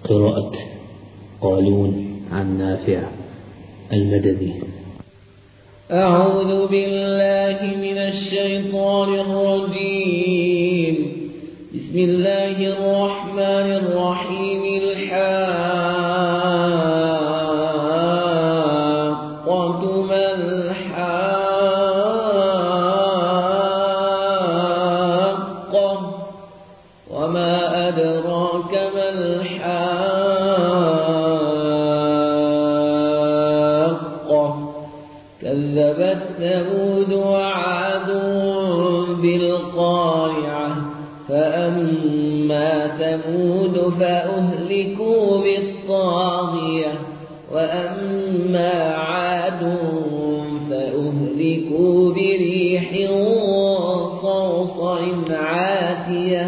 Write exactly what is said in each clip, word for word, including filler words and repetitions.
قراءة قالون عن نافع المدني. أعوذ بالله من الشيطان الرجيم. بسم الله الرحمن الرحيم. الحاقة ما الحاقة وما أدراك ما الحاقة كذبت ثمود وعاد بالقارعة فأما ثمود فأهلكوا بالطاغية وأما عاد فأهلكوا بريح صرصر عاتية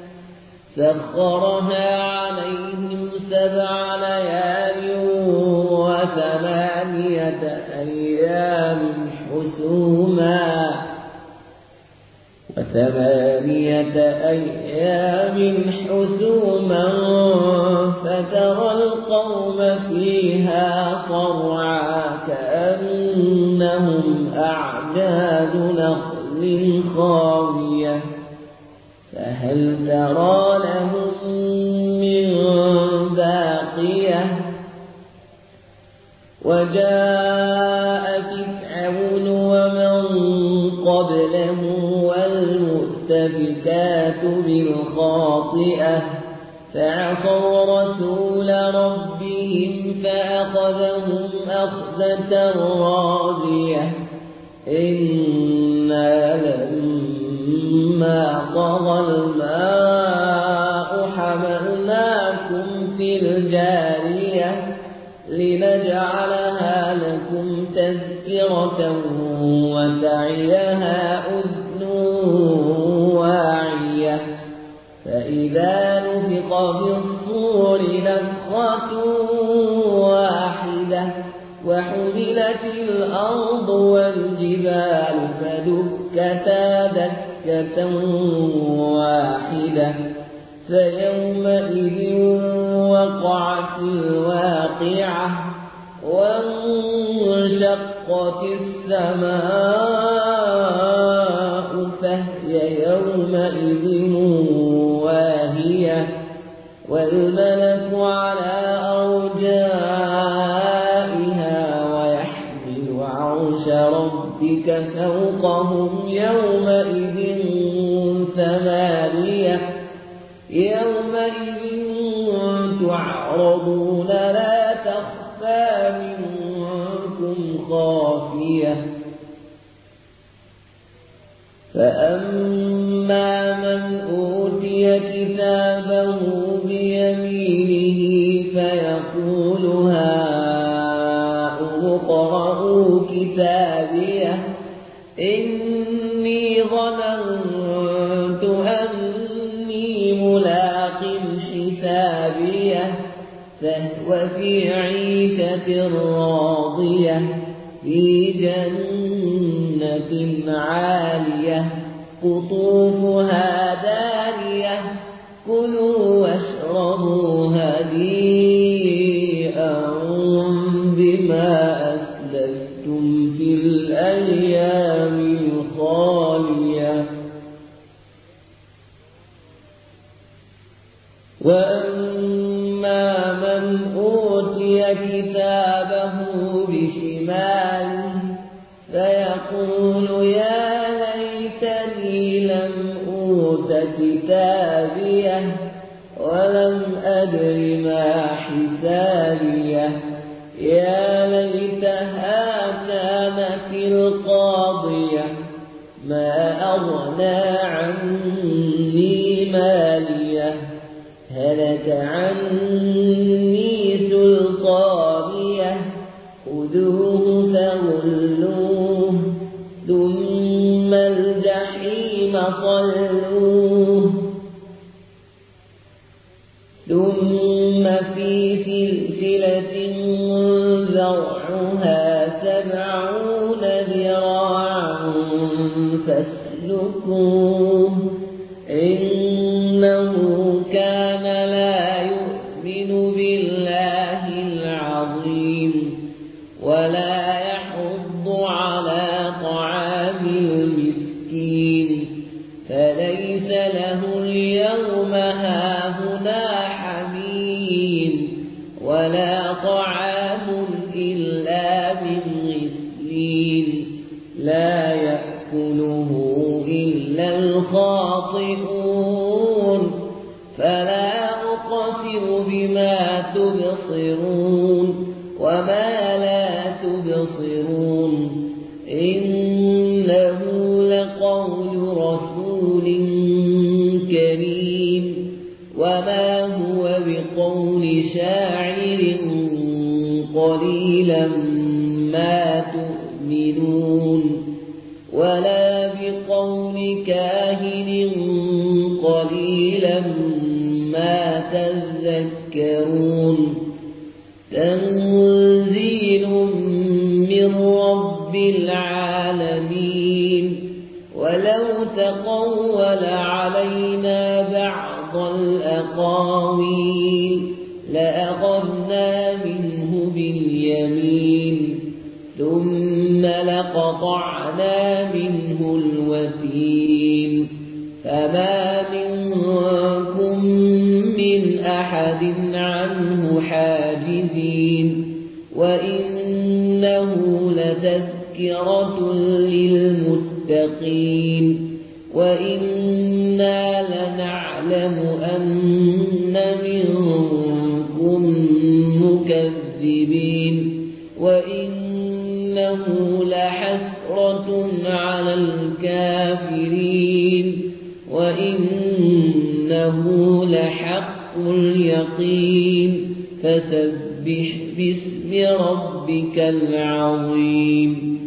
سخرها عليهم سبع ليال وثمانية أيام حسوما وثمانية أيام حسوما فترى القوم فيها صرعى كأنهم أعجاز نخل خاوية فهل ترى لهم من باقية وجاء فرعون ومن قبله والمؤتفكات بالخاطئة فعصوا رسول ربهم فأخذهم أخذة رابية إنا لما طغى الماء حملناكم في الجارية لنجعلها لكم تذكرة وتعيها أذن واعية فإذا نفخ في الصور نفخة واحدة وحملت الأرض والجبال فدكتا دكة واحدة فيومئذ وقعت الواقعة وانشقت السماء فهي يومئذ واهية والملك على أرجائها ويحمل عرش ربك فوقهم يومئذ ثمانية يومئذ تعرضون لا تخفى منكم خافية فأما من أوتي كتابه بيمينه فيقول هاؤم اقرءوا كتابيه إني ظننت أني ملاق حسابيه فهو في عيشة راضية في جنة عالية قطوفها دانية كلوا واشربوا هنيئا بما أسلفتم في الأيام الخالية وأما من أوتي كتابه بشماله فيقول يا ليتني لم أوت كتابيه ولم أدر ما حسابيه يا ليتها كانت القاضية ما أغنى عني ماليه هلك عني سلطانيه خذوه فغلوه ثم الجحيم صلوه ثم في سلسلة ذرعها سبعون ذراعا فاسلكوه إنه كان لا يؤمن يؤمن بالله العظيم ولا يحض على طعام المسكين فليس له اليوم هاهنا حميم ولا طعام إلا من غسلين لا يأكله إلا الخاطئون فلا أقسم بما تبصرون وما لا تبصرون إنه لقول رسول كريم وما هو بقول شاعر قليلا ما تؤمنون ولا بقول كاهن قليلا ما تذكرون تنزيل من رب العالمين ولو تقول علينا بعض الأقاويل لأخذنا منه باليمين ثم لقطعنا منه الوتين فما منكم من أحد عنه حاجزين وإنه لتذكرة للمتقين وإنا لنعلم أن منكم مكذبين وإنه لحسرة على الكافرين وإنه لحق اليقين فسبح باسم ربك العظيم.